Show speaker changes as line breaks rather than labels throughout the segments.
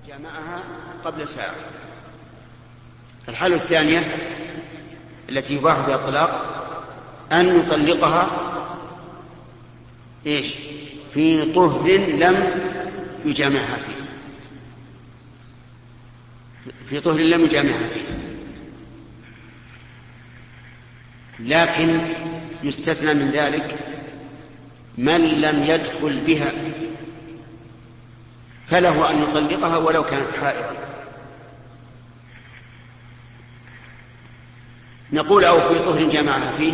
جامعها قبل ساعة. الحالة الثانية التي يباح بها الطلاق أن يطلقها في طهر لم يجامعها فيه، في طهر لم يجامعها فيه، لكن يستثنى من ذلك من لم يدخل بها، فله أن يطلقها ولو كانت حائضا. نقول أو في طهر جامعها فيه.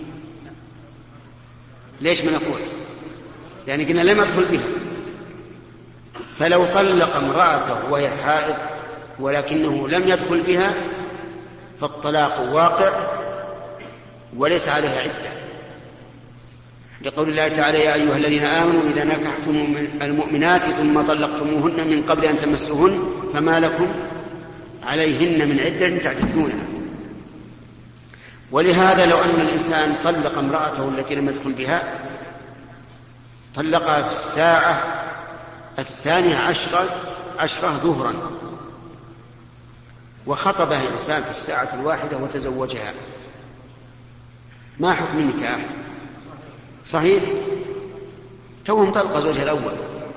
ليش ما نقول؟ يعني قلنا لم يدخل بها، فلو طلق امرأته وهي حائض ولكنه لم يدخل بها فالطلاق واقع وليس عليها عدة، لقول الله تعالى: يا أيها الذين آمنوا إذا نكحتم المؤمنات ثم طلقتموهن من قبل أن تمسوهن فما لكم عليهن من عدة تعتدونها. ولهذا لو أن الإنسان طلق امرأته التي لم يدخل بها، طلقها في الساعة 12 ظهرا، وخطبها الإنسان في الساعة 1 وتزوجها، ما حكم النكاح؟ صحيح؟ توهم طلق زوجها الأول.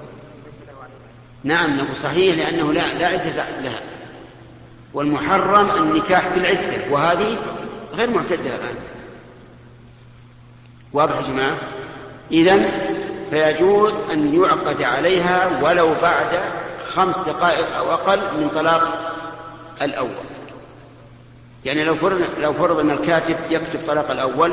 نعم نقول صحيح، لأنه لا عدة لها، والمحرم النكاح بالعدة، وهذه غير معتدة الآن. واضح يا جماعة؟ إذن فيجوز أن يعقد عليها ولو بعد 5 دقائق أو أقل من طلاق الأول. يعني لو فرض أن الكاتب يكتب طلاق الأول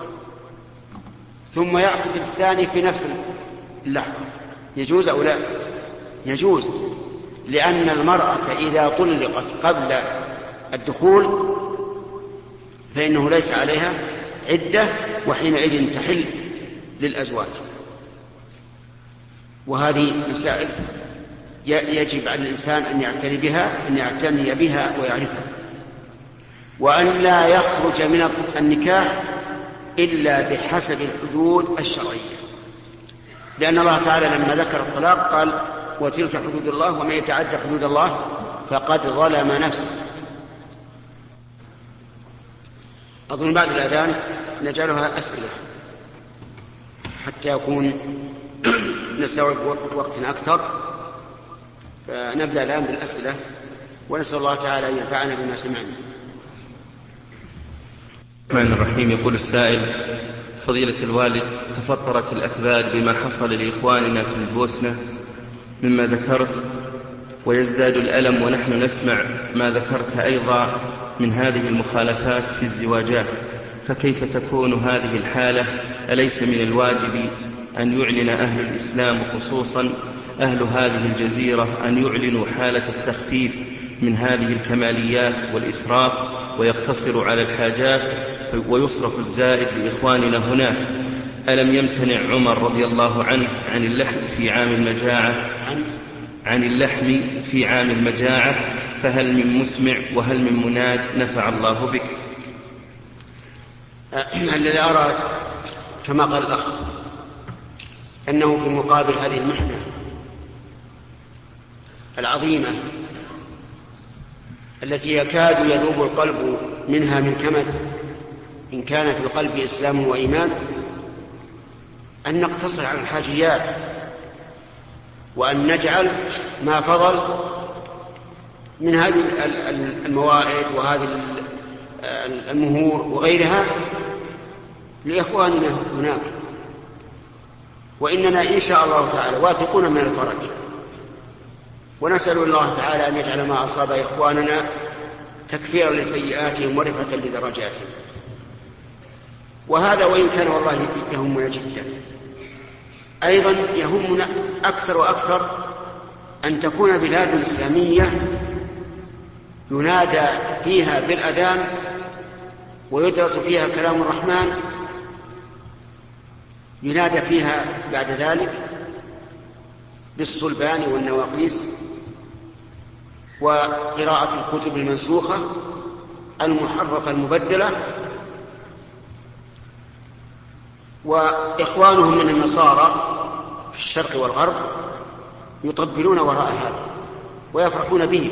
ثم يعقد الثاني في نفس اللحظة، يجوز أو لا؟ يجوز، لأن المرأة إذا طلقت قبل الدخول فإنه ليس عليها عدة، وحينئذ تحل للأزواج. وهذه مسائل يجب على الإنسان أن يعتني بها ويعرفها، وأن لا يخرج من النكاح إلا بحسب الحدود الشرعية، لأن الله تعالى لما ذكر الطلاق قال: وتلك حدود الله ومن يتعدى حدود الله فقد ظلم نفسه. أظن بعد الأذان نجعلها أسئلة حتى يكون نستوعب وقت أكثر، فنبدأ الآن بالأسئلة، ونسأل الله تعالى أن ينفعنا بما سمعنا.
الرحمن الرحيم. يقول السائل: فضيلة الوالد، تفطرت الأكباد بما حصل لإخواننا في البوسنة مما ذكرت، ويزداد الألم ونحن نسمع ما ذكرت أيضا من هذه المخالفات في الزواجات، فكيف تكون هذه الحالة؟ أليس من الواجب أن يعلن أهل الإسلام خصوصا أهل هذه الجزيرة أن يعلنوا حالة التخفيف من هذه الكماليات والإسراف، ويقتصروا على الحاجات ويصرف الزائد لإخواننا هناك؟ ألم يمتنع عمر رضي الله عنه عن اللحم في عام المجاعة؟ فهل من مسمع وهل من مناد نفع الله بك؟
الذي أرى كما قال الأخ أنه في مقابل هذه المحنة العظيمة التي يكاد يذوب القلب منها من كمد إن كان في القلب إسلام وإيمان، أن نقتصر على الحاجيات، وأن نجعل ما فضل من هذه الموائد وهذه المهور وغيرها لإخواننا هناك، وإننا إن شاء الله تعالى واثقون من الفرج، ونسأل الله تعالى أن يجعل ما أصاب إخواننا تكفيرا لسيئاتهم ورفعة لدرجاتهم. وهذا وإن كان والله يهمنا جدا، أيضا يهمنا أكثر وأكثر أن تكون بلاد إسلامية ينادى فيها بالأذان ويدرس فيها كلام الرحمن، ينادى فيها بعد ذلك بالصلبان والنواقيس وقراءة الكتب المنسوخة المحرفة المبدلة، وإخوانهم من النصارى في الشرق والغرب يطبلون وراء هذا ويفرحون به،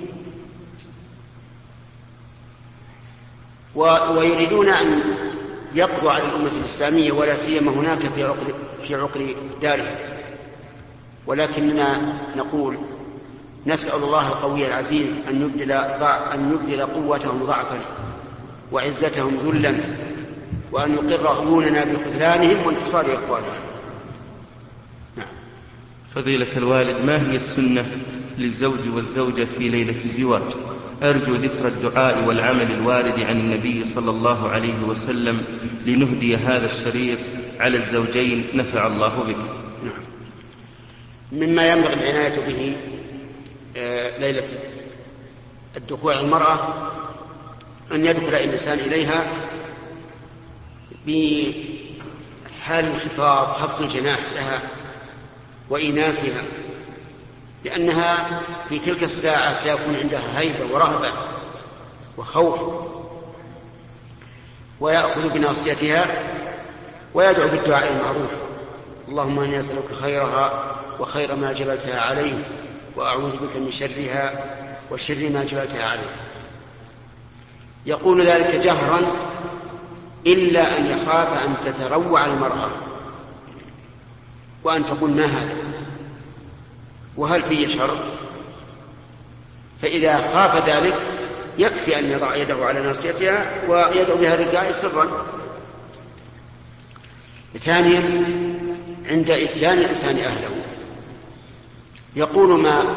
ويريدون أن يقضوا على الأمة الإسلامية ولا سيما هناك في عقر دارها. ولكننا نقول نسأل الله القوي العزيز أن يبدل قوتهم ضعفا وعزتهم ذلا، وأن يقر عيوننا بخذلانهم وانتصار إخوانهم. نعم.
فضيلة الوالد، ما هي السنة للزوج والزوجة في ليلة الزواج؟ أرجو ذكر الدعاء والعمل الوارد عن النبي صلى الله عليه وسلم لنهدي هذا الشريط على الزوجين، نفع الله بك.
نعم. مما ينبغي العناية به ليلة الدخول على المرأة أن يدخل الإنسان إليها بحال انخفاض، خفض الجناح لها وإيناسها، لأنها في تلك الساعة سيكون عندها هيبة ورهبة وخوف، ويأخذ بناصيتها ويدعو بالدعاء المعروف: اللهم إني أسألك خيرها وخير ما جبلتها عليه، وأعوذ بك من شرها وشر ما جبلتها عليه. يقول ذلك جهرا إلا أن يخاف أن تتروع المرأة وأن تقول ما هذا وهل في شر، فإذا خاف ذلك يكفي أن يضع يده على ناصيتها ويدعو بهذا الدعاء سرا. ثانيا، عند إتيان الإنسان أهله يقول ما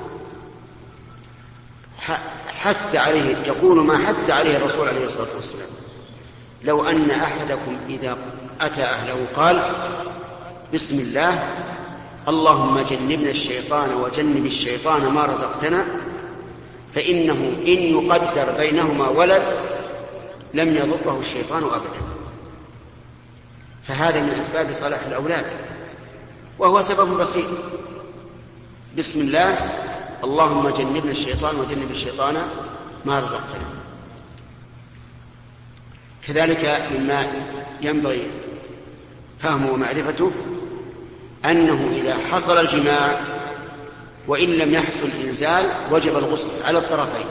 حث عليه الرسول عليه الصلاة والسلام: لو أن أحدكم إذا أتى أهله قال: بسم الله، اللهم جنبنا الشيطان وجنب الشيطان ما رزقتنا، فإنه إن يقدر بينهما ولد لم يضره الشيطان أبدا. فهذا من أسباب صلاح الأولاد، وهو سبب بسيط: بسم الله، اللهم جنبنا الشيطان وجنب الشيطان ما رزقتنا. كذلك مما ينبغي فهمه ومعرفته أنه إذا حصل الجماع وإن لم يحصل الإنزال وجب الغسل على الطرفين،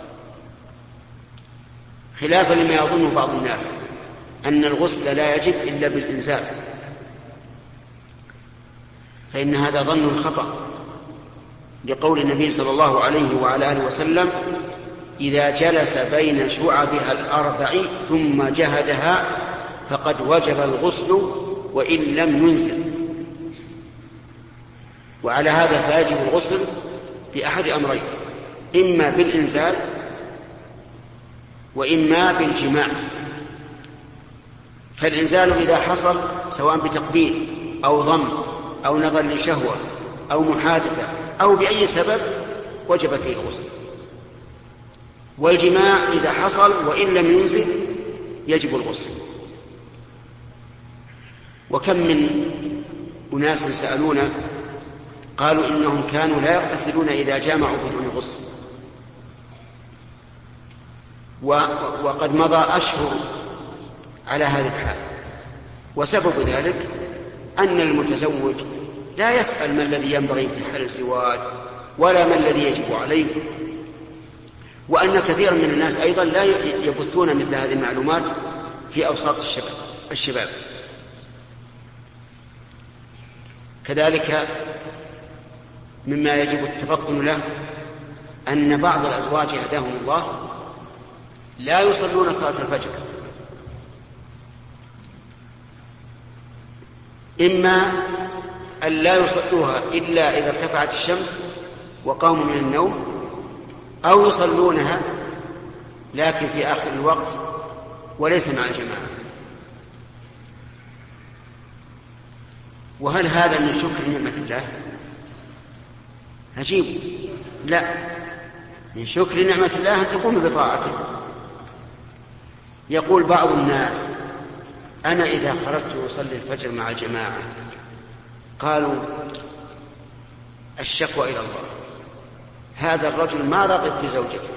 خلافا لما يظنه بعض الناس أن الغسل لا يجب إلا بالإنزال، فإن هذا ظن خطأ، لقول النبي صلى الله عليه وعلى آله وسلم: إذا جلس بين شعبها الأربع ثم جهدها فقد وجب الغسل وإن لم ينزل. وعلى هذا فيجب الغسل بأحد أمرين: إما بالإنزال وإما بالجماع. فالإنزال إذا حصل سواء بتقبيل أو ضم أو نظر لشهوة أو محادثة أو بأي سبب وجب فيه الغسل. والجماع إذا حصل وإن لم ينزل يجب الغسل. وكم من أناس سألونا قالوا إنهم كانوا لا يغتسلون إذا جامعوا بدون غسل، وقد مضى أشهر على هذا الحال. وسبب ذلك أن المتزوج لا يسأل ما الذي ينبغي في حال الزواج ولا ما الذي يجب عليه، وأن كثيرا من الناس أيضا لا يبثون مثل هذه المعلومات في أوساط الشباب. كذلك مما يجب التفطن له أن بعض الأزواج هداهم الله لا يصلون صلاة الفجر، إما أن لا يصلوها إلا إذا ارتفعت الشمس وقاموا من النوم، أو يصلونها لكن في آخر الوقت وليس مع الجماعة. وهل هذا من شكر نعمة الله؟ عجيب. لا، من شكر نعمة الله أن تقوم بطاعته. يقول بعض الناس: أنا إذا خرجت أصلي الفجر مع الجماعة، قالوا الشكوى إلى الله، هذا الرجل ما رغب في زوجته،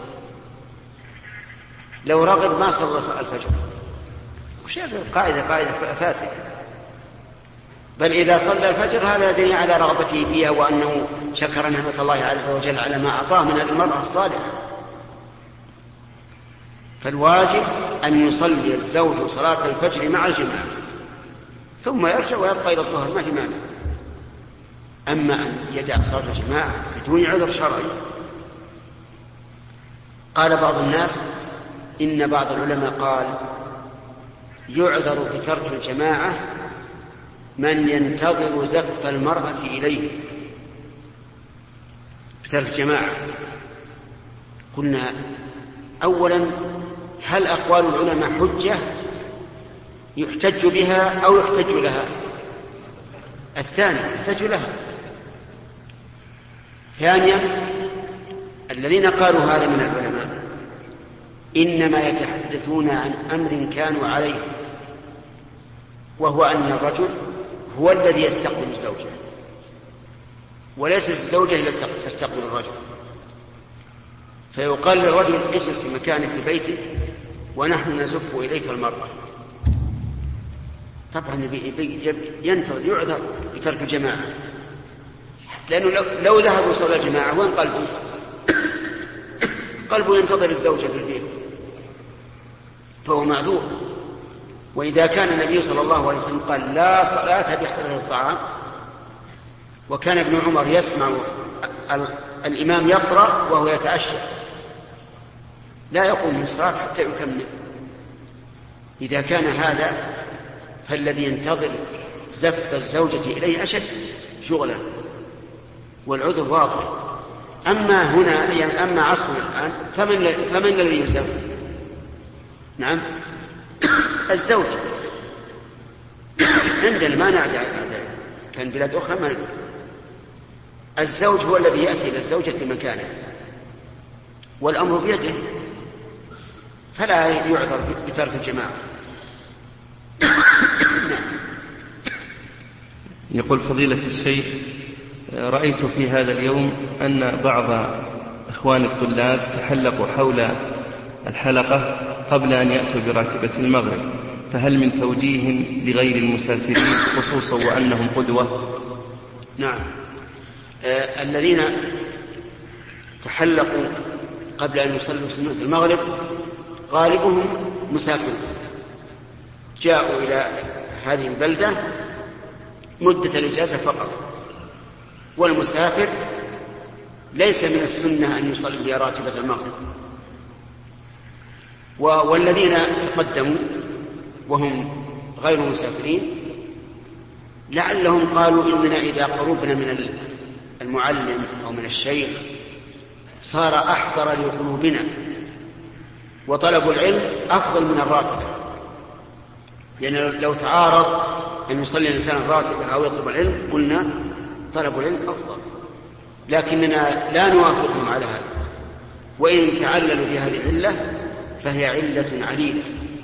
لو رغب ما صلى الفجر. وش هذه القاعدة؟ قاعدة فاسدة. بل إذا صلى الفجر هذا يدل على رغبته فيها وأنه شكر نعمة الله عز وجل على ما أعطاه من هذه المرأة الصالحة. فالواجب أن يصلي الزوج صلاة الفجر مع الجماعة ثم يرجع ويبقى إلى الظهر ما في مانع. أما أن يدع صلاة الجماعة بدون عذر شرعي. قال بعض الناس إن بعض العلماء قال يعذر بترك الجماعة من ينتظر زف المرأة إليه بترك الجماعة. قلنا أولا هل أقوال العلماء حجة يحتج بها أو يحتج لها؟ الثاني يحتج لها. ثانيا الذين قالوا هذا من العلماء إنما يتحدثون عن أمر كانوا عليه، وهو أن الرجل هو الذي يستقبل الزوجة وليست الزوجة التي تستقبل الرجل. فيقال للرجل اجلس في مكانك في بيتك ونحن نزف إليك المرأة. طبعا ينتظر يعذر بترك الجماعة، لأنه لو ذهبوا صلى الجماعة وين قلبه؟ قلبه ينتظر الزوجة في البيت فهو معذور. وإذا كان النبي صلى الله عليه وسلم قال لا صلاة بحضرة الطعام، وكان ابن عمر يسمع الإمام يقرأ وهو يتعشى لا يقوم من الصلاة حتى يكمل، إذا كان هذا فالذي ينتظر زف الزوجة إليه أشد شغلا والعذر واضح. أما هنا يعني أما عصرنا الآن فمن الذي يزف؟ نعم الزوج. عندنا ما نعدى كان بلاد أخرى ما ندري. الزوج هو الذي يأتي للزوجة في مكانه والأمر بيده، فلا يعذر بترك الجماعة.
يقول فضيلة الشيخ رأيت في هذا اليوم أن بعض إخوان الطلاب تحلقوا حول الحلقة قبل أن يأتوا براتبة المغرب، فهل من توجيه لغير المسافرين خصوصا وأنهم قدوة؟
نعم، الذين تحلقوا قبل أن يصلوا سنة المغرب غالبهم مسافرون جاءوا إلى هذه البلدة مدة الإجازة فقط، والمسافر ليس من السنة أن يصلي راتبة المغرب. والذين تقدموا وهم غير مسافرين لعلهم قالوا إننا إذا قربنا من المعلم أو من الشيخ صار أحضر لقلوبنا، وطلب العلم أفضل من الراتبة، يعني لو تعارض أن يصلي الإنسان الراتبة أو يطلب العلم قلنا طلب العلم أفضل، لكننا لا نوافقهم على هذا. وإن تعللوا بهذه العلة فهي علة عليلة،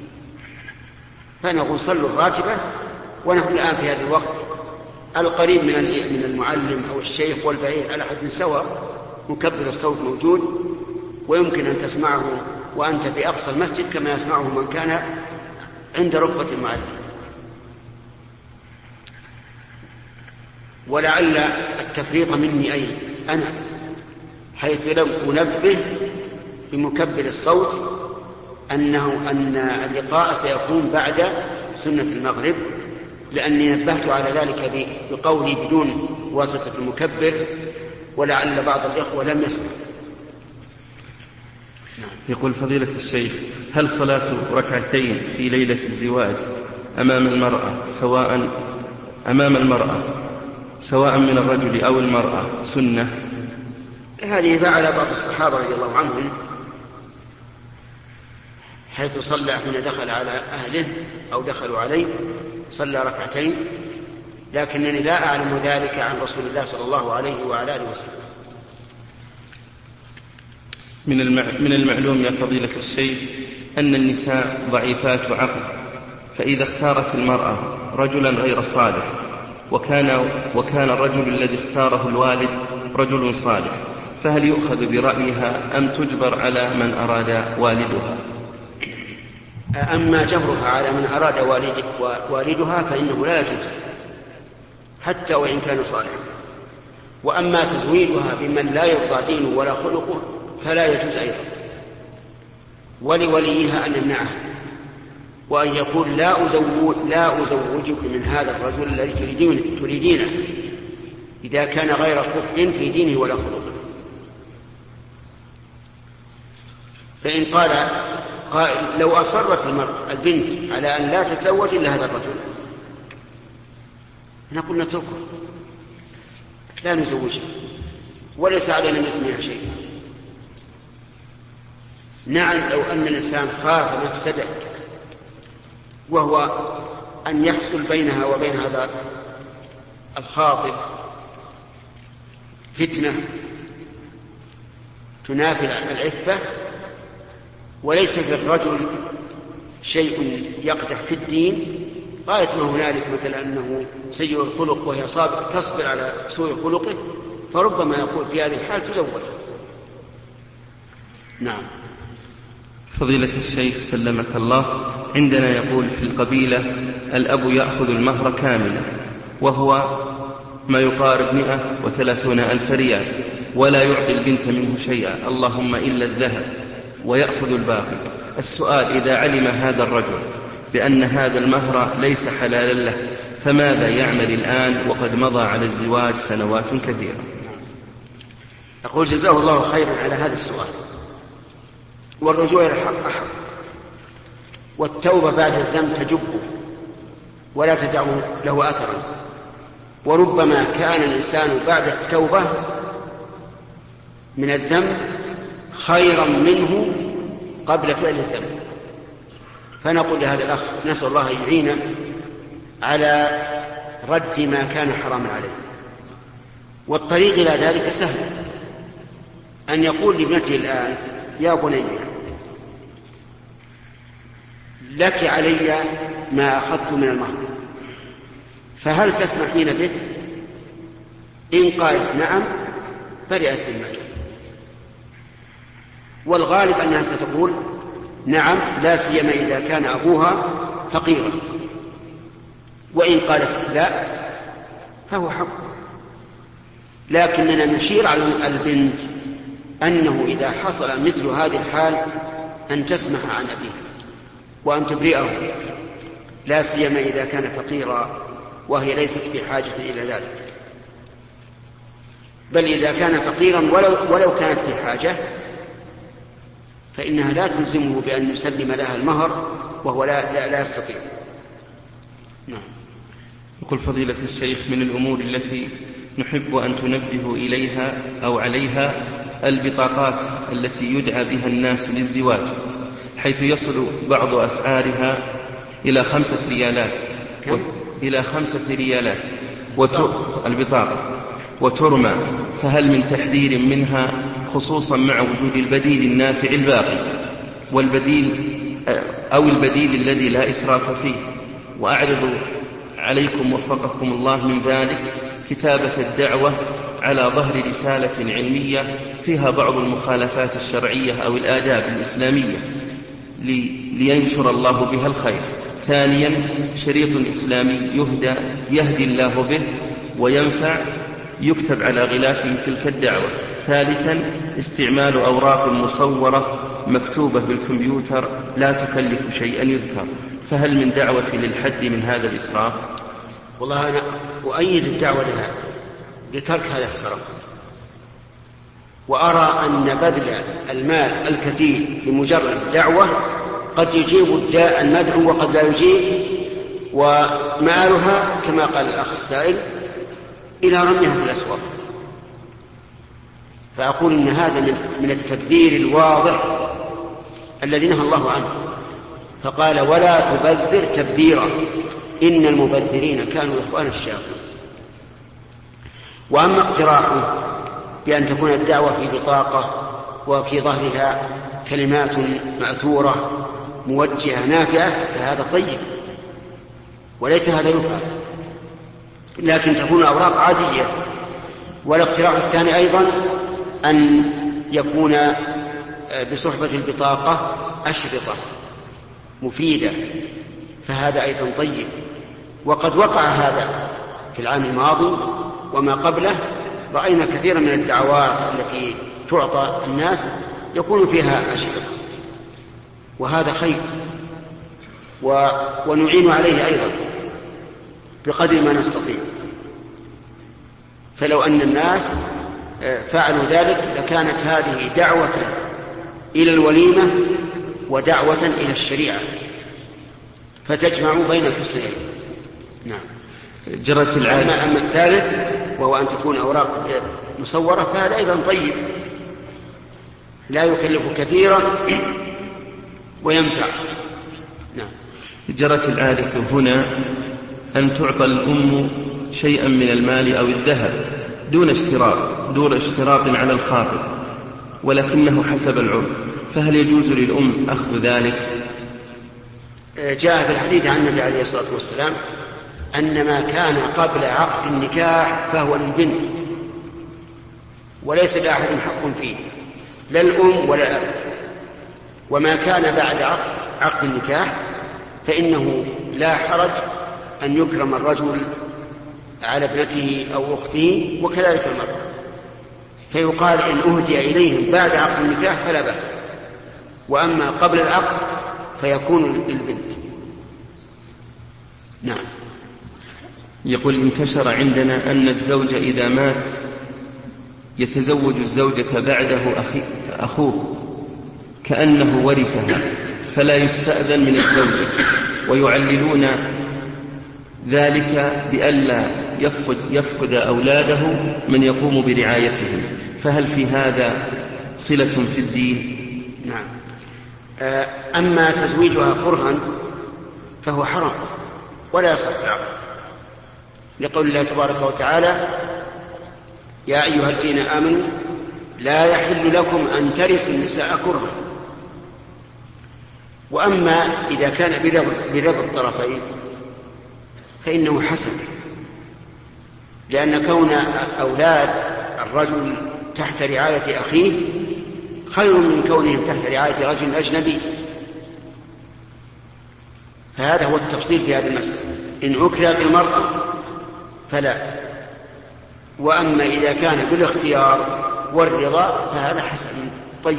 فنقول صلوا الراتبة ونحن الآن في هذا الوقت القريب من المعلم أو الشيخ والبعيد على حد سواء، مكبر الصوت موجود ويمكن أن تسمعه وأنت في أقصى المسجد كما يسمعه من كان عند ركبة المعلم. ولعل التفريط مني أي أنا، حيث لم أنبه بمكبر الصوت أن اللقاء سيكون بعد سنة المغرب، لأني نبهت على ذلك بقولي بدون واسطة المكبر، ولعل بعض الإخوة لم يسمع.
يقول فضيلة الشيخ هل صلاة ركعتين في ليلة الزواج أمام المرأة سواء من الرجل أو المرأة سنة؟
هذه فعل بعض الصحابة رضي الله عنهم، حيث صلى حين دخل على أهله أو دخلوا عليه صلى ركعتين، لكنني لا أعلم ذلك عن رسول الله صلى الله عليه وعلى آله وسلم.
من المعلوم يا فضيلة الشيخ أن النساء ضعيفات عقل، فإذا اختارت المرأة رجلا غير صالح وكان الرجل الذي اختاره الوالد رجل صالح، فهل يؤخذ برأيها أم تجبر على من أراد والدها؟
أما جبرها على من أراد والدها فإنه لا يجوز، حتى وإن كان صالحا. وأما تزويجها بمن لا يرضى دينه ولا خلقه فلا يجوز أيضا، ولوليها أن يمنعها وأن يقول لا أزوجك من هذا الرجل الذي تريدينه إذا كان غير كفء في دينه ولا خلقه. فإن قال لو أصرت البنت على أن لا تتزوج إلا هذا الرجل نقول نتركه لا نزوجها وليس علينا مثلها شيء. نعم لو أن الإنسان خاف مفسدة وهو أن يحصل بينها وبين هذا الخاطب فتنة تنافي العفة وليس في الرجل شيء يقدح في الدين غاية ما هنالك مثل أنه سيء الخلق وهي تصبر على سوء خلقه فربما يقول في هذه الحال تزوج. نعم.
فضيلة الشيخ سلمك الله، عندنا يقول في القبيلة الأب يأخذ المهر كاملا وهو ما يقارب 130,000 ريال ولا يعطي البنت منه شيئا اللهم إلا الذهب ويأخذ الباقي. السؤال: إذا علم هذا الرجل بأن هذا المهر ليس حلالا له فماذا يعمل الآن وقد مضى على الزواج سنوات كثيرة؟
أقول جزاه الله خيرا على هذا السؤال، والرجوع إلى الحق أحق، والتوبة بعد الذنب تجبه ولا تدع له أثرا، وربما كان الإنسان بعد التوبة من الذنب خيرا منه قبل فعل الذنب. فنقول لهذا الأخ نسأل الله يعينه على رد ما كان حراما عليه. والطريق إلى ذلك سهل، أن يقول لابنته الآن: يا بني لك علي ما أخذت من المهر فهل تسمحين به؟ إن قالت نعم برئت في المال، والغالب أنها ستقول نعم لا سيما إذا كان أبوها فقيرا، وإن قالت لا فهو حق. لكننا نشير على البنت أنه إذا حصل مثل هذه الحال أن تسمح عن أبيها وأن تبرئه، لا سيما إذا كان فقيرا وهي ليست في حاجة إلى ذلك، بل إذا كان فقيرا ولو كانت في حاجة فإنها لا تلزمه بأن يسلم لها المهر وهو لا يستطيع.
نعم. يقول فضيلة الشيخ: من الأمور التي نحب أن تنبه إليها أو عليها البطاقات التي يدعى بها الناس للزواج، حيث يصل بعض أسعارها إلى 5 ريالات إلى 5 ريالات البطاقة وترمى، فهل من تحذير منها خصوصا مع وجود البديل النافع الباقي البديل الذي لا إسراف فيه؟ وأعرض عليكم وفقكم الله من ذلك كتابة الدعوة على ظهر رسالة علمية فيها بعض المخالفات الشرعية أو الآداب الإسلامية لينشر الله بها الخير. ثانيا شريط إسلامي يهدي الله به وينفع يكتب على غلافه تلك الدعوة. ثالثا استعمال أوراق مصورة مكتوبة بالكمبيوتر لا تكلف شيئا يذكر، فهل من دعوة للحد من هذا الإسراف؟
والله أنا أؤيد الدعوة لها لترك هذا السرف، وأرى أن بذل المال الكثير لمجرد دعوة قد يجيب الداء المدعو وقد لا يجيب، ومآلها كما قال الأخ السائل إلى رميها في الأسواق. فأقول إن هذا من التبذير الواضح الذي نهى الله عنه، فقال: ولا تبذر تبذيرا إن المبذرين كانوا إخوان الشياطين. وأما اقتراحه بأن تكون الدعوة في بطاقة وفي ظهرها كلمات مأثورة موجهة نافعة فهذا طيب وليت هذا يفعل، لكن تكون أوراق عادية. والاقتراح الثاني أيضا أن يكون بصحبة البطاقة أشرطة مفيدة، فهذا أيضا طيب. وقد وقع هذا في العام الماضي وما قبله رأينا كثيرا من الدعوات التي تعطى الناس يكون فيها أشرطة، وهذا خير ونعين عليه أيضا بقدر ما نستطيع. فلو أن الناس فعلوا ذلك لكانت هذه دعوة إلى الوليمة ودعوة إلى الشريعة فتجمع بين الحسنين. نعم.
جرت العادة.
أما الثالث وهو أن تكون أوراق مصورة فهذا أيضا طيب لا يكلف كثيرا وينفع. نعم.
جرت العادة هنا أن تعطى الأم شيئا من المال أو الذهب دون اشتراط على الخاطب ولكنه حسب العرف، فهل يجوز للأم أخذ ذلك؟
جاء في الحديث عن النبي عليه الصلاة والسلام أن ما كان قبل عقد النكاح فهو للبنت وليس لأحد حق فيه لا الأم ولا الأب، وما كان بعد عقد النكاح فإنه لا حرج أن يكرم الرجل على ابنته أو أخته وكذلك المرأة، فيقال إن أهدي إليهم بعد عقد النكاح فلا بأس، وأما قبل العقد فيكون للبنت. نعم.
يقول انتشر عندنا أن الزوج إذا مات يتزوج الزوجة بعده أخوه كأنه ورثها فلا يستأذن من الزوجة، ويعللون ذلك بألا يفقد أولاده من يقوم برعايتهم، فهل في هذا صلة في الدين؟
نعم. أما تزويجها كرها فهو حرام ولا يصح العقد، لقول الله تبارك وتعالى يا أيها الذين آمنوا لا يحل لكم أن ترثوا النساء كرها. وأما إذا كان برضا الطرفين فإنه حسن، لأن كون أولاد الرجل تحت رعاية أخيه خير من كونهم تحت رعاية رجل أجنبي. فهذا هو التفصيل في هذه المسألة. إن أكرهت المرأة فلا، وأما إذا كان بالاختيار والرضا فهذا حسن طيب.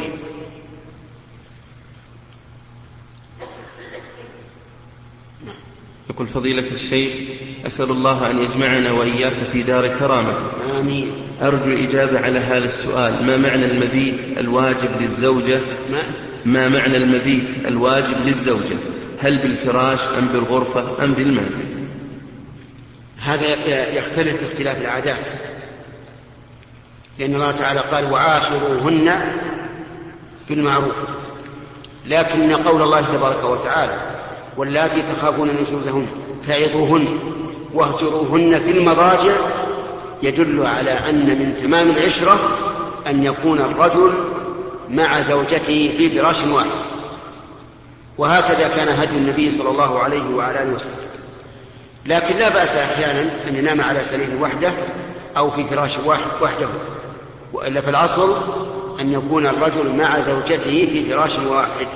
يقول فضيلة الشيخ أسأل الله أن يجمعنا وإياك في دار كرامته.
آمين.
أرجو الإجابة على هذا السؤال: ما معنى المبيت الواجب للزوجة؟ ما معنى المبيت الواجب للزوجة؟ هل بالفراش أم بالغرفة أم بالمنزل؟
هذا يختلف باختلاف العادات، لأن الله تعالى قال وعاشروهن بالمعروف، لكن قول الله تبارك وتعالى واللاتي تخافون نشوزهن فعظوهن واهجروهن في المضاجع يدل على أن من تمام العشرة أن يكون الرجل مع زوجته في فراش واحد، وهكذا كان هدي النبي صلى الله عليه وعلى آله وسلم. لكن لا بأس أحيانا أن ينام على سرير وحده أو في فراش وحده، وإلا في الأصل أن يكون الرجل مع زوجته في فراش واحد.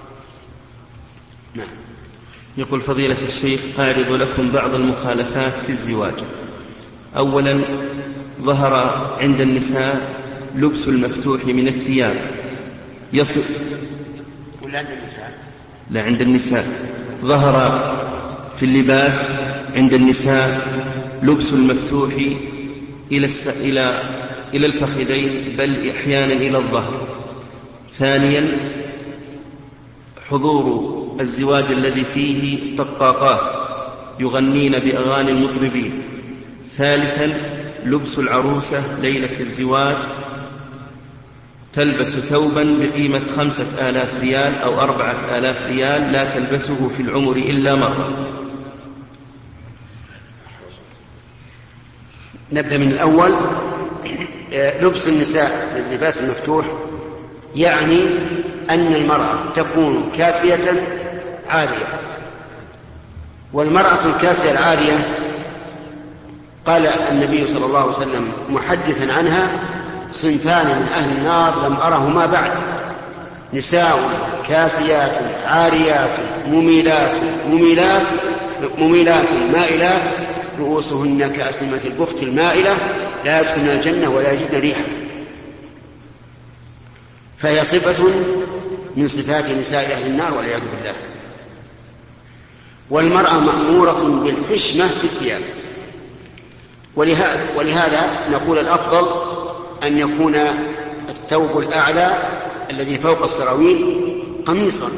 نعم.
يقول فضيلة الشيخ أعرض لكم بعض المخالفات في الزواج. أولا، ظهر عند النساء لبس المفتوح من الثياب يصف
ولا عند النساء؟
لا، عند النساء ظهر في اللباس عند النساء لبس المفتوح إلى الفخذين بل أحيانا إلى الظهر. ثانيا، حضور الزواج الذي فيه طقاقات يغنين بأغاني المطربين. ثالثا، لبس العروسة ليلة الزواج تلبس ثوبا بقيمة 5000 ريال أو 4000 ريال لا تلبسه في العمر إلا مرة.
نبدأ من الأول. لبس النساء لللباس المفتوح يعني أن المرأة تكون كاسية عارية، والمرأة الكاسية العارية قال النبي صلى الله عليه وسلم محدثا عنها صنفان من أهل النار لم أرهما بعد: نساء كاسيات عاريات مميلات مائلات رؤوسهن كأسنمة البخت المائلة لا يدخلن الجنة ولا يجدن ريحها. فهي صفة من صفات نساء أهل النار والعياذ بالله. والمرأة مأمورة بالحشمة في الثياب، ولهذا نقول الأفضل أن يكون الثوب الأعلى الذي فوق السراويل قميصا،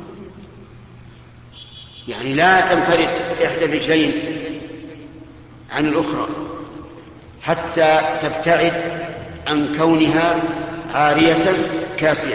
يعني لا تنفرد إحدى الرجلين عن الأخرى حتى تبتعد عن كونها عارية كاسية.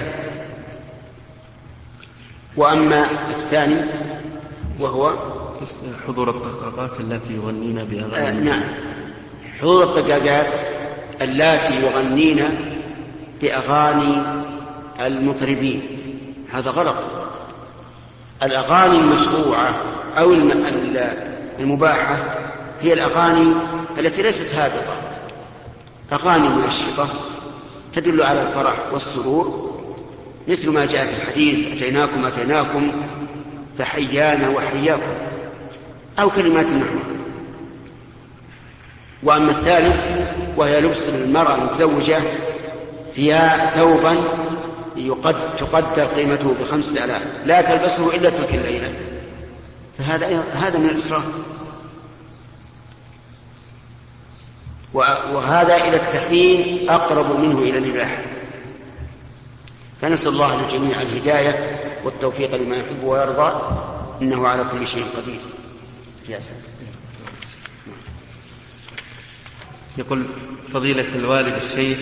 وأما الثاني وهو
حضور الدقاقات التي يغنين بأغاني
نعم، حضور الدقاقات التي يغنين بأغاني المطربين، هذا غلط. الأغاني المشروعة أو المباحة هي الأغاني التي ليست هابطة، أغاني منشطة تدل على الفرح والسرور، مثل ما جاء في الحديث أتيناكم أتيناكم فحيانا وحياكم، أو كلمات نحوها. وأما الثالث وهي لبس المرأة المتزوجة ثوبا تقدر قيمته ب5,000 لا تلبسه إلا تلك الليلة، فهذا من الإسراف، وهذا إلى التحريم أقرب منه إلى الإباحة. فنسأل الله للجميع الهداية والتوفيق لما يحب ويرضى، إنه على كل شيء قدير.
يقول فضيلة الوالد الشيخ،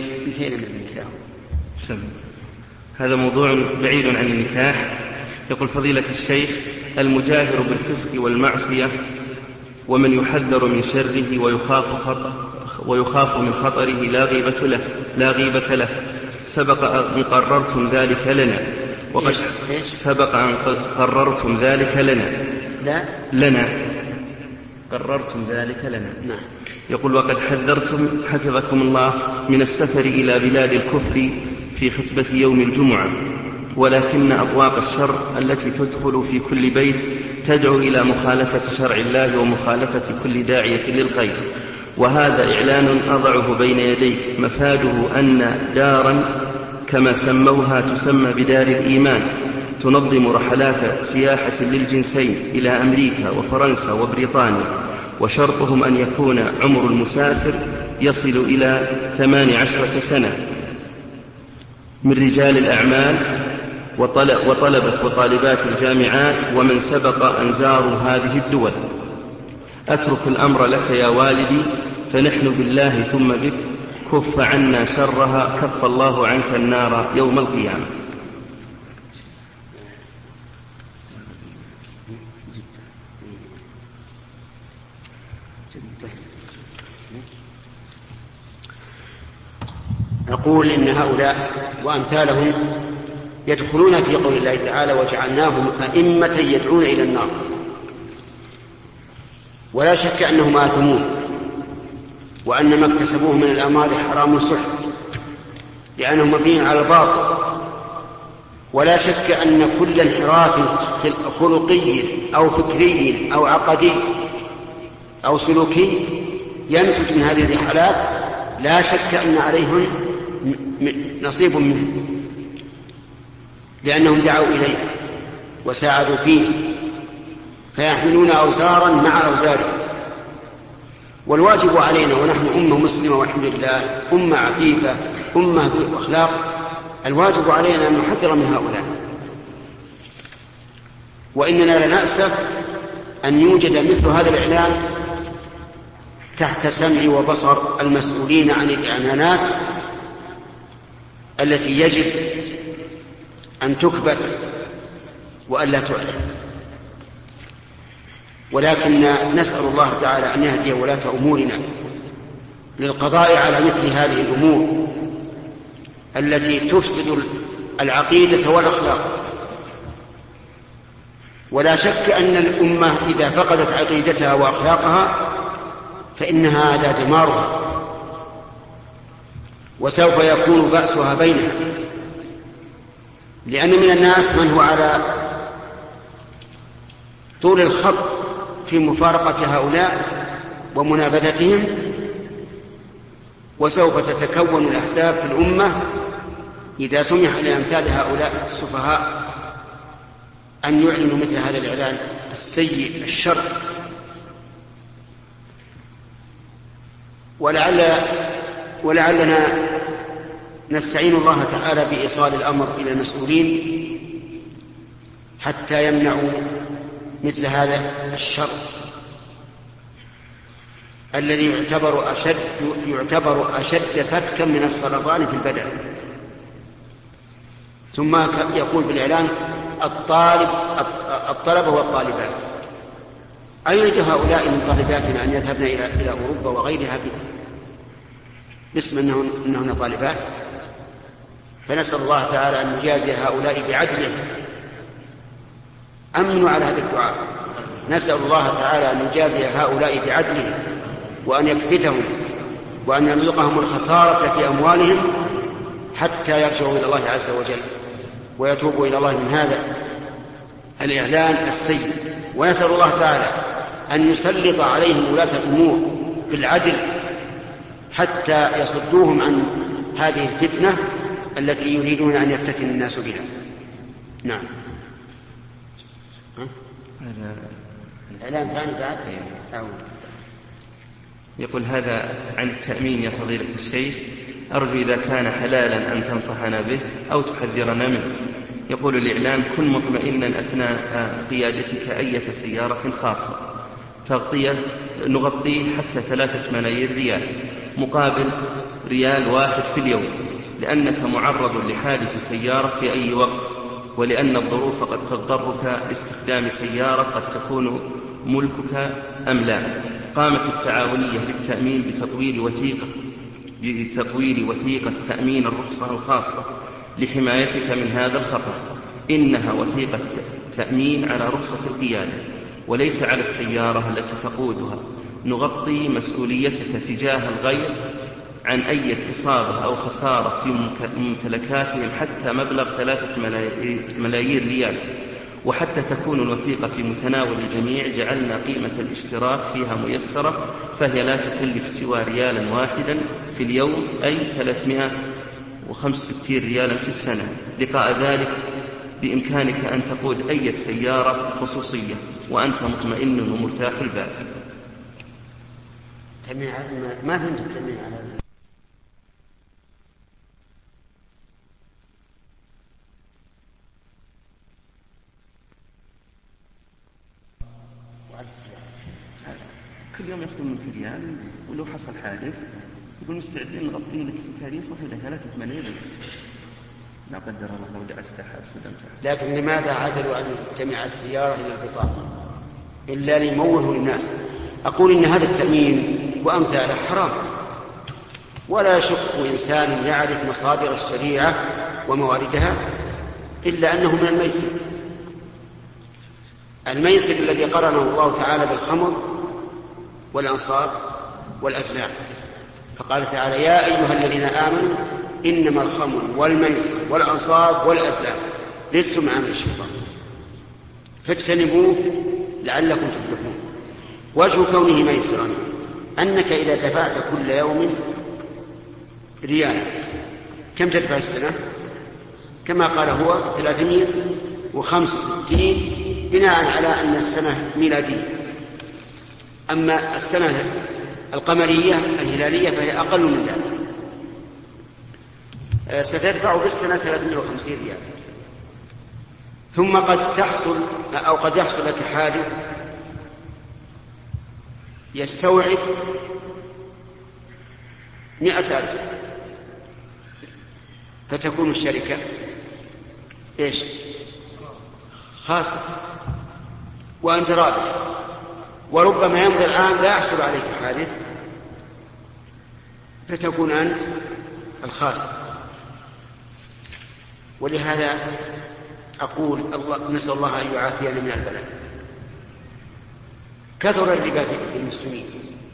هذا موضوع بعيد عن النكاح. يقول فضيلة الشيخ: المجاهر بالفسق والمعصية ومن يحذر من شره ويخاف من خطره لا غيبة له، سبق أن قررتم ذلك لنا وقد سبق أن قررتم ذلك لنا قررتم ذلك لنا. يقول وقد حذرتم حفظكم الله من السفر إلى بلاد الكفر في خطبة يوم الجمعة، ولكن أبواق الشر التي تدخل في كل بيت تدعو إلى مخالفة شرع الله ومخالفة كل داعية للخير، وهذا إعلان أضعه بين يديك مفاده أن دارا كما سموها تسمى بدار الإيمان تنظم رحلات سياحة للجنسين إلى أمريكا وفرنسا وبريطانيا، وشرطهم أن يكون عمر المسافر يصل إلى 18 سنة، من رجال الأعمال وطلبة وطالبات الجامعات ومن سبق أن زاروا هذه الدول. أترك الأمر لك يا والدي، فنحن بالله ثم بك كف عنا شرها، كف الله عنك النار يوم القيامة.
نقول إن هؤلاء وأمثالهم يدخلون في قول الله تعالى: وجعلناهم أئمة يدعون إلى النار. ولا شك أنهم آثمون، وأن ما اكتسبوه من الأموال حرام سحت، لأنهم مبنيين على الباطل. ولا شك أن كل انحراف خلقي أو فكري أو عقدي أو سلوكي ينتج من هذه الرحلات لا شك أن عليهم نصيب منه، لأنهم دعوا إليه وساعدوا فيه، فيحملون أوزارا مع أوزارهم. والواجب علينا ونحن أمة مسلمة والحمد لله، أمة عفيفة، أمة ذو أخلاق، الواجب علينا أن نحذر من هؤلاء. وإننا لنأسف أن يوجد مثل هذا الإعلان تحت سمع وبصر المسؤولين عن الإعلانات التي يجب أن تكبت وألا تعلن. ولكن نسأل الله تعالى أن يهدي ولاة أمورنا للقضاء على مثل هذه الأمور التي تفسد العقيدة والأخلاق. ولا شك أن الأمة إذا فقدت عقيدتها وأخلاقها فإن هذا دمارها، وسوف يكون بأسها بينها، لأن من الناس من هو على طول الخط في مفارقة هؤلاء ومنابذتهم، وسوف تتكون الأحزاب في الأمة إذا سمح لأمثال هؤلاء السفهاء أن يعلنوا مثل هذا الإعلان السيء الشر. ولعلنا نستعين الله تعالى بإيصال الأمر إلى المسؤولين حتى يمنعوا مثل هذا الشر الذي يعتبر أشد فتكا من السرطان في البدن. ثم يقول بالإعلان الطلبة والطالبات. أيريد هؤلاء من طالباتنا أن يذهبن إلى أوروبا وغيرها باسم أنهن طالبات؟ فنسأل الله تعالى أن يجازي هؤلاء بعدله. أمنوا على هذا الدعاء. نسأل الله تعالى أن يجازي هؤلاء بعدله وأن يكبتهم وأن يرزقهم الخسارة في أموالهم حتى يرجعوا إلى الله عز وجل ويتوبوا إلى الله من هذا الإعلان السيء. ونسأل الله تعالى أن يسلط عليهم ولاة الأمور بالعدل حتى يصدوهم عن هذه الفتنة التي يريدون أن يفتتن الناس بها. نعم. الإعلان ثاني بعد.
يقول هذا عن التأمين يا فضيلة الشيخ، أرجو إذا كان حلالا أن تنصحنا به أو تحذرنا منه. يقول الإعلان: كن مطمئنا أثناء قيادتك أية سيارة خاصة، نغطيه حتى 3 ملايين ريال مقابل ريال 1 في اليوم، لأنك معرض لحادث سيارة في أي وقت، ولأن الظروف قد تضطرك لاستخدام سيارة قد تكون ملكك أم لا. قامت التعاونية للتأمين بتطوير وثيقة تأمين الرخصة الخاصة لحمايتك من هذا الخطر. إنها وثيقة تأمين على رخصة القيادة وليس على السيارة التي تقودها. نغطي مسؤوليتك تجاه الغير عن أي إصابة أو خسارة في ممتلكاتهم حتى مبلغ 3 ملايين ريال. وحتى تكون الوثيقة في متناول الجميع جعلنا قيمة الاشتراك فيها ميسرة، فهي لا تكلف سوى ريالا واحدا في اليوم، أي 365 ريالا في السنة. لقاء ذلك بإمكانك أن تقود أي سيارة خصوصية وأنت مطمئن ومرتاح البال.
ما فهمت التأمين على هذا.
كل يوم يأخذ منك ريال، ولو حصل حادث يقول مستعدين نغطي لك تكاليف وإلى 3 ملايين لا قدر الله لو دعست أحد صدمته.
لكن لماذا عدلوا عن تأمين السيارة إلى البطاقة إلا ليموهوا الناس؟ أقول إن هذا التأمين وأمثاله حرام، ولا يشك إنسان يعرف مصادر الشريعة ومواردها إلا أنه من الميسر الذي قرنه الله تعالى بالخمر والأنصاب والأزلام، فقال تعالى: يا أيها الذين آمنوا إنما الخمر والميسر والأنصاب والأزلام رجس من عمل الشيطان فاجتنبوه لعلكم تفلحون. وجه كونه ميسرا أنك إذا دفعت كل يوم ريالا كم تدفع السنة؟ كما قال هو 365 بناء على أن السنة ميلادية. أما السنة القمرية الهلالية فهي أقل من ذلك. ستدفع بالسنة 350 ريال. ثم قد يحصل لك حادث يستوعب 100,000، فتكون الشركة خاسرة وأنت رابح، وربما يمضي العام لا يحصل عليك حادث فتكون أنت الخاسر. ولهذا أقول نسأل الله أن يعافينا من البلاء. كثر الربا في المسلمين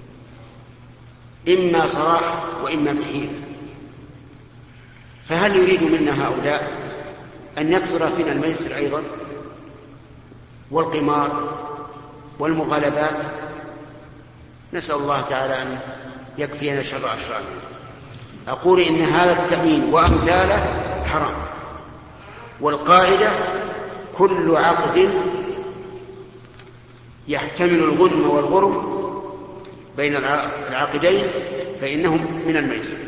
إما صراحة وإما بحيلة، فهل يريد منا هؤلاء أن يكثر فينا الميسر أيضا والقمار والمغالبات نسأل الله تعالى أن يكفينا شر أشرارنا. أقول إن هذا التأمين وأمثاله حرام، والقاعدة كل عقد يحتمل الغنم والغرم بين العاقدين فإنه من الميسر.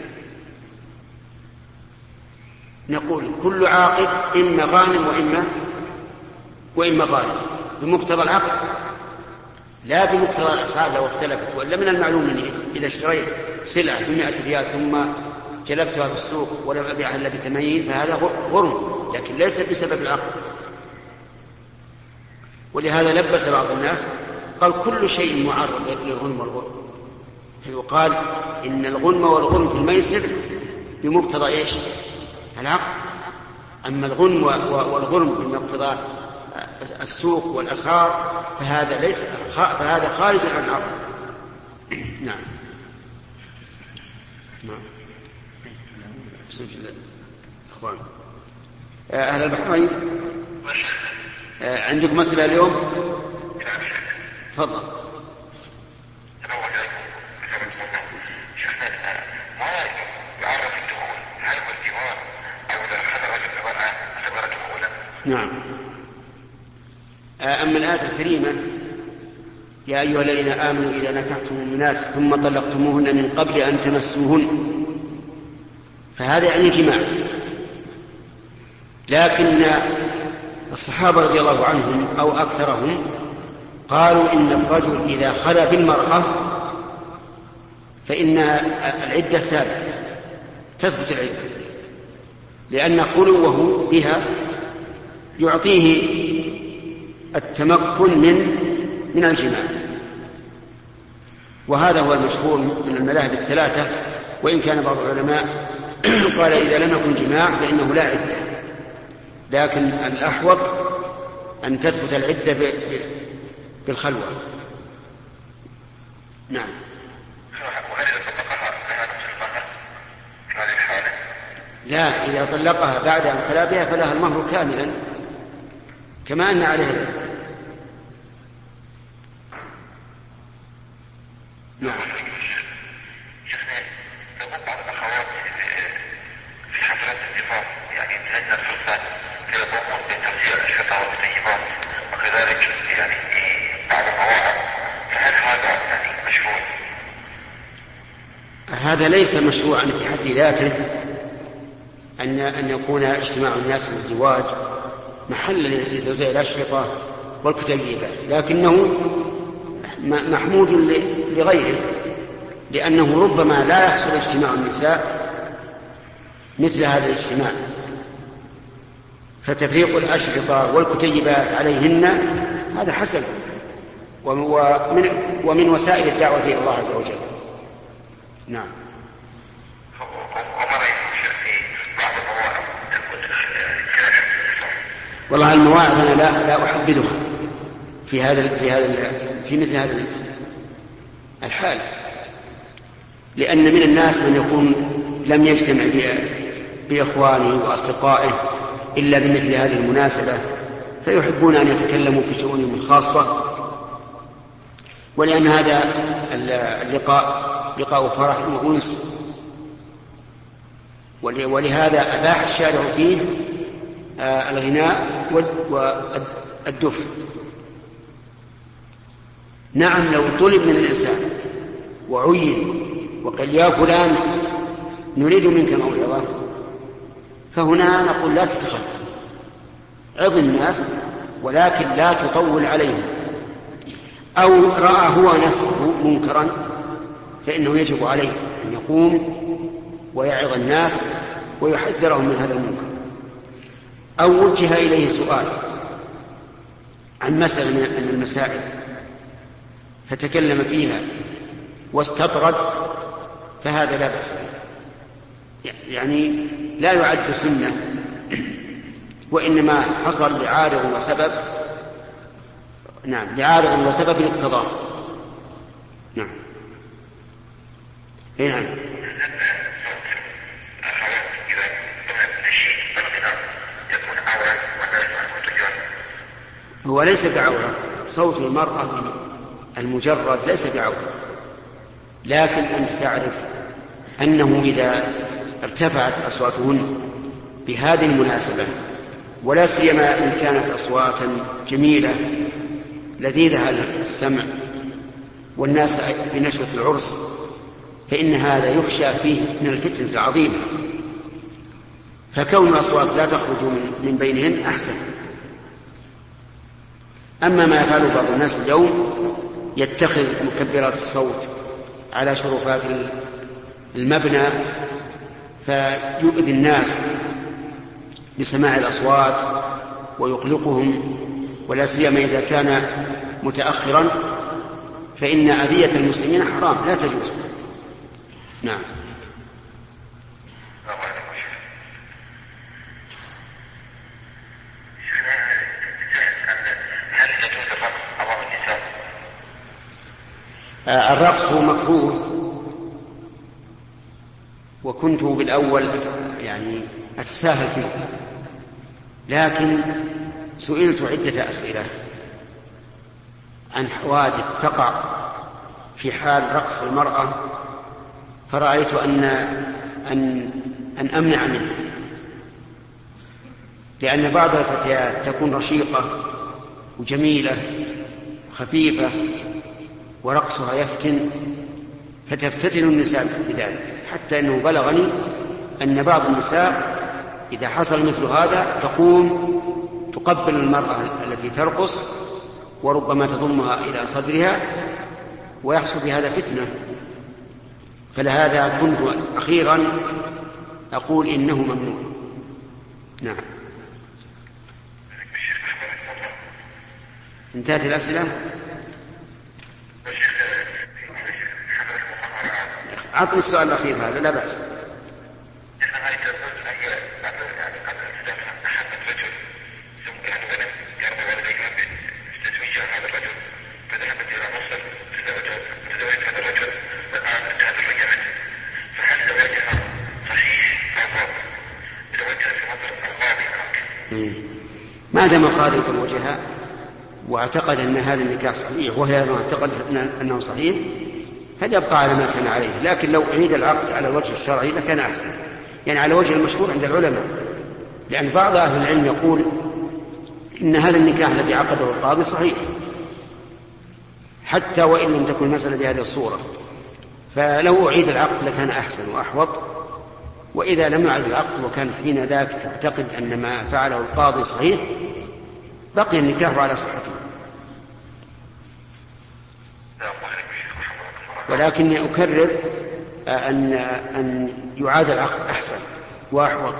نقول كل عاقد إما غانم وإما غانم بمقتضى العقد، لا بمقتضى الأسعار لو اختلفت. وإلا من المعلوم أني إذا اشتريت سلعة ب100 ريال ثم جلبتها في السوق ولم أبيعها إلا ب80 فهذا غرم، لكن ليس بسبب العقد. ولهذا لبس بعض الناس قال كل شيء معرض للغنم والغرم، فيقال إن الغنم والغرم في الميسر بمقتضى إيش؟ العقد. أما الغنم والغرم بمقتضى السوق والأسعار فهذا خارج عن العقد. نعم. أخوان أهل البحرين، عندك مسألة اليوم؟ تفضل. نعم. أما الآية الكريمة يا أيها الذين آمنوا إذا نكحتم المؤمنات ثم طلقتموهن من قبل أن تمسوهن، فهذا يعني جماع. لكن الصحابة رضي الله عنهم أو أكثرهم قالوا إن الرجل إذا خلا بالمرأة فإن العدة ثابتة، تثبت العدة، لأن خلوه بها يعطيه التمكن من الجماع. وهذا هو المشهور من المذاهب الثلاثة، وإن كان بعض العلماء قال إذا لم يكن جماع فإنه لا عدة، لكن الأحوط أن تثبت العدة بالخلوة. نعم. لا، إذا طلقها بعد أن خلا بها فلها المهر كاملا كما أن عليها العدة. نعم.
في حفلات الزفاف يعني تهنى الفرسان يقومون بتوزيع الأشرطة والطيبات وكذلك يعني بعض المواعظ، فهل هذا يعني مشروع؟
هذا ليس مشروعا في حد ذاته أن يكون اجتماع الناس للزواج محلا لتوزيع الأشرطة والكتيبات، لكنه محمود لغيره، لأنه ربما لا يحصل اجتماع النساء مثل هذا الاجتماع، فتفريق الأشرطة والكتيبات عليهن هذا حسن، ومن وسائل الدعوة إلى الله عز وجل. نعم. والله المواعظ أنا لا أحددها في مثل هذا الحال، لأن من الناس من يكون لم يجتمع بإخوانه وأصدقائه إلا بمثل هذه المناسبة، فيحبون أن يتكلموا في شؤونهم الخاصة، ولأن هذا اللقاء فرح وأنس، ولهذا أباح الشارع فيه الغناء والدف. نعم، لو طلب من الإنسان وعين وقال يا فلان نريد منك موعظة، فهنا نقول لا تتخلف، عظ الناس ولكن لا تطول عليهم. أو رأى هو نفسه منكرا فإنه يجب عليه أن يقوم ويعظ الناس ويحذرهم من هذا المنكر. أو وجه إليه سؤال عن مسألة من المسائل فتكلم فيها واستطرد، فهذا لا بأس به، يعني لا يعد سنة، وإنما حصل لعارض وسبب. نعم، لعارض وسبب الاقتضاء. نعم. نعم. هو ليس بعورة، صوت المرأة المجرد ليس بعورة، لكن أنت تعرف أنه إذا ارتفعت أصواتهن بهذه المناسبة، ولا سيما إن كانت أصواتا جميلة لذيذة السمع والناس في نشوة العرس، فإن هذا يخشى فيه من الفتنة العظيمة، فكون الأصوات لا تخرج من بينهن أحسن. أما ما يفعله بعض الناس اليوم يتخذ مكبرات الصوت على شرفات المبنى فيؤذي الناس بسماع الأصوات ويقلقهم، ولا سيما إذا كان متأخرا، فإن أذية المسلمين حرام لا تجوز. نعم. الرقص مكروه، وكنت بالأول يعني أتساهل فيه، لكن سئلت عدة أسئلة عن حوادث تقع في حال رقص المرأة، فرأيت أن أمنع منه، لأن بعض الفتيات تكون رشيقة وجميلة وخفيفة ورقصها يفتن، فتفتتن النساء بذلك، حتى أنه بلغني أن بعض النساء إذا حصل مثل هذا تقوم تقبل المرأة التي ترقص وربما تضمها إلى صدرها ويحصل بهذا فتنة. فلهذا كنت أخيرا أقول إنه ممنوع. نعم. انتهت الأسئلة. أعطني السؤال الأخير هذا لا بأس. ما دام قال يتزوجها واعتقد أن هذا النكاح صحيح وهي اعتقد أنه صحيح فليبقى على ما كان عليه، لكن لو أعيد العقد على الوجه الشرعي لكان أحسن، يعني على وجه المشهور عند العلماء، لأن بعض أهل العلم يقول إن هذا النكاح الذي عقده القاضي صحيح حتى وإن لم تكن المسألة بهذه الصورة، فلو أعيد العقد لكان أحسن وأحوط. وإذا لم يعد العقد وكانت حين ذاك تعتقد أن ما فعله القاضي صحيح بقي النكاح على صحته. ولكني أكرر أن يعاد العقد أحسن وأحوط.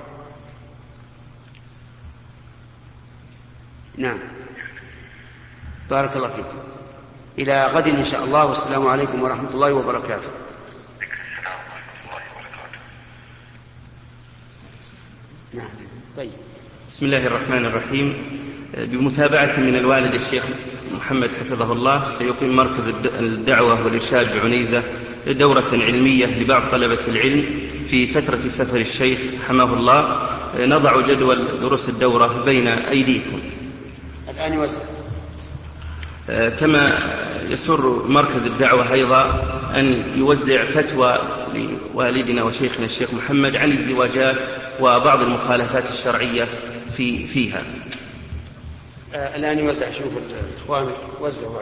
نعم. بارك الله فيكم. إلى غد إن شاء الله، والسلام عليكم ورحمة الله وبركاته. نعم. طيب.
بسم الله الرحمن الرحيم. بمتابعة من الوالد الشيخ محمد حفظه الله سيقيم مركز الدعوة والإرشاد بعنيزة دورة علمية لبعض طلبة العلم في فترة سفر الشيخ حماه الله. نضع جدول دروس الدورة بين أيديكم
الآن يوزع.
كما يسر مركز الدعوة أيضا أن يوزع فتوى لوالدنا وشيخنا الشيخ محمد عن الزواجات وبعض المخالفات الشرعية فيها.
الآن يوزع. شوف الإخوان وزعوا.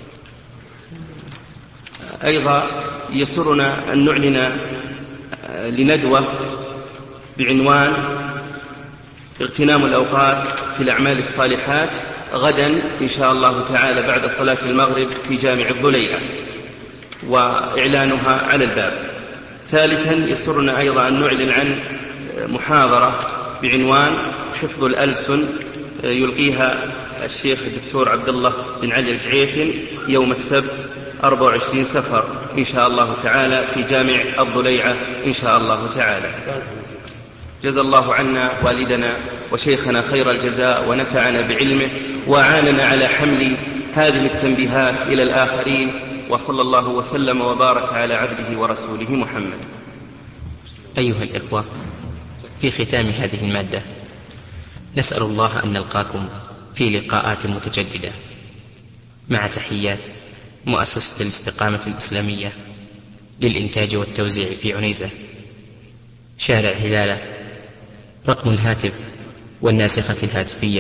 أيضا يسرنا أن نعلن لندوة بعنوان اغتنام الأوقات في الأعمال الصالحات غدا إن شاء الله تعالى بعد صلاة المغرب في جامع الضليعة، وإعلانها على الباب. ثالثا يسرنا أيضا أن نعلن عن محاضرة بعنوان حفظ الألسن يلقيها الشيخ الدكتور عبد الله بن علي الجعيثن يوم السبت 24 سفر إن شاء الله تعالى في جامع الضليعة إن شاء الله تعالى. جزا الله عنا والدنا وشيخنا خير الجزاء ونفعنا بعلمه وأعاننا على حمل هذه التنبيهات إلى الآخرين، وصلى الله وسلم وبارك على عبده ورسوله محمد.
أيها الإخوة، في ختام هذه المادة نسأل الله أن نلقاكم في لقاءات متجددة، مع تحيات مؤسسة الاستقامة الإسلامية للإنتاج والتوزيع في عنيزة شارع هلالة. رقم الهاتف والناسخة الهاتفية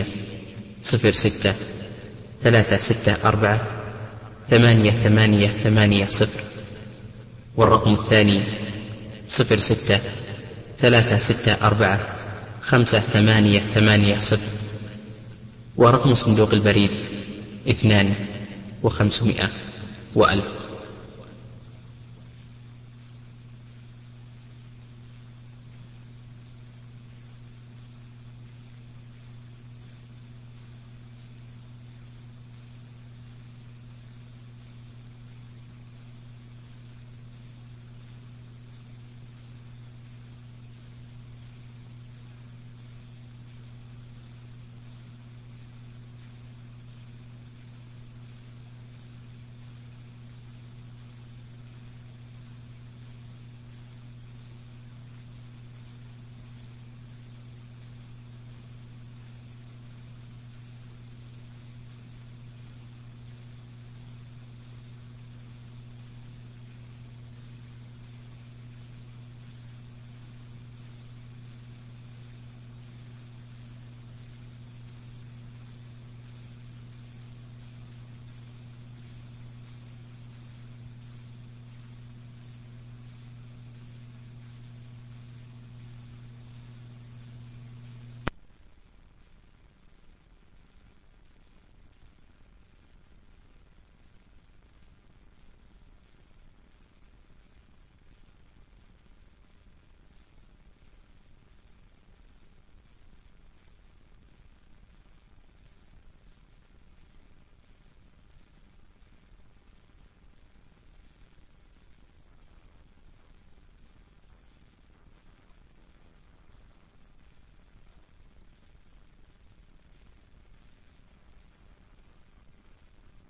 06-364-8880، والرقم الثاني 06-364-5880، ورقم صندوق البريد 2 و500 و1000.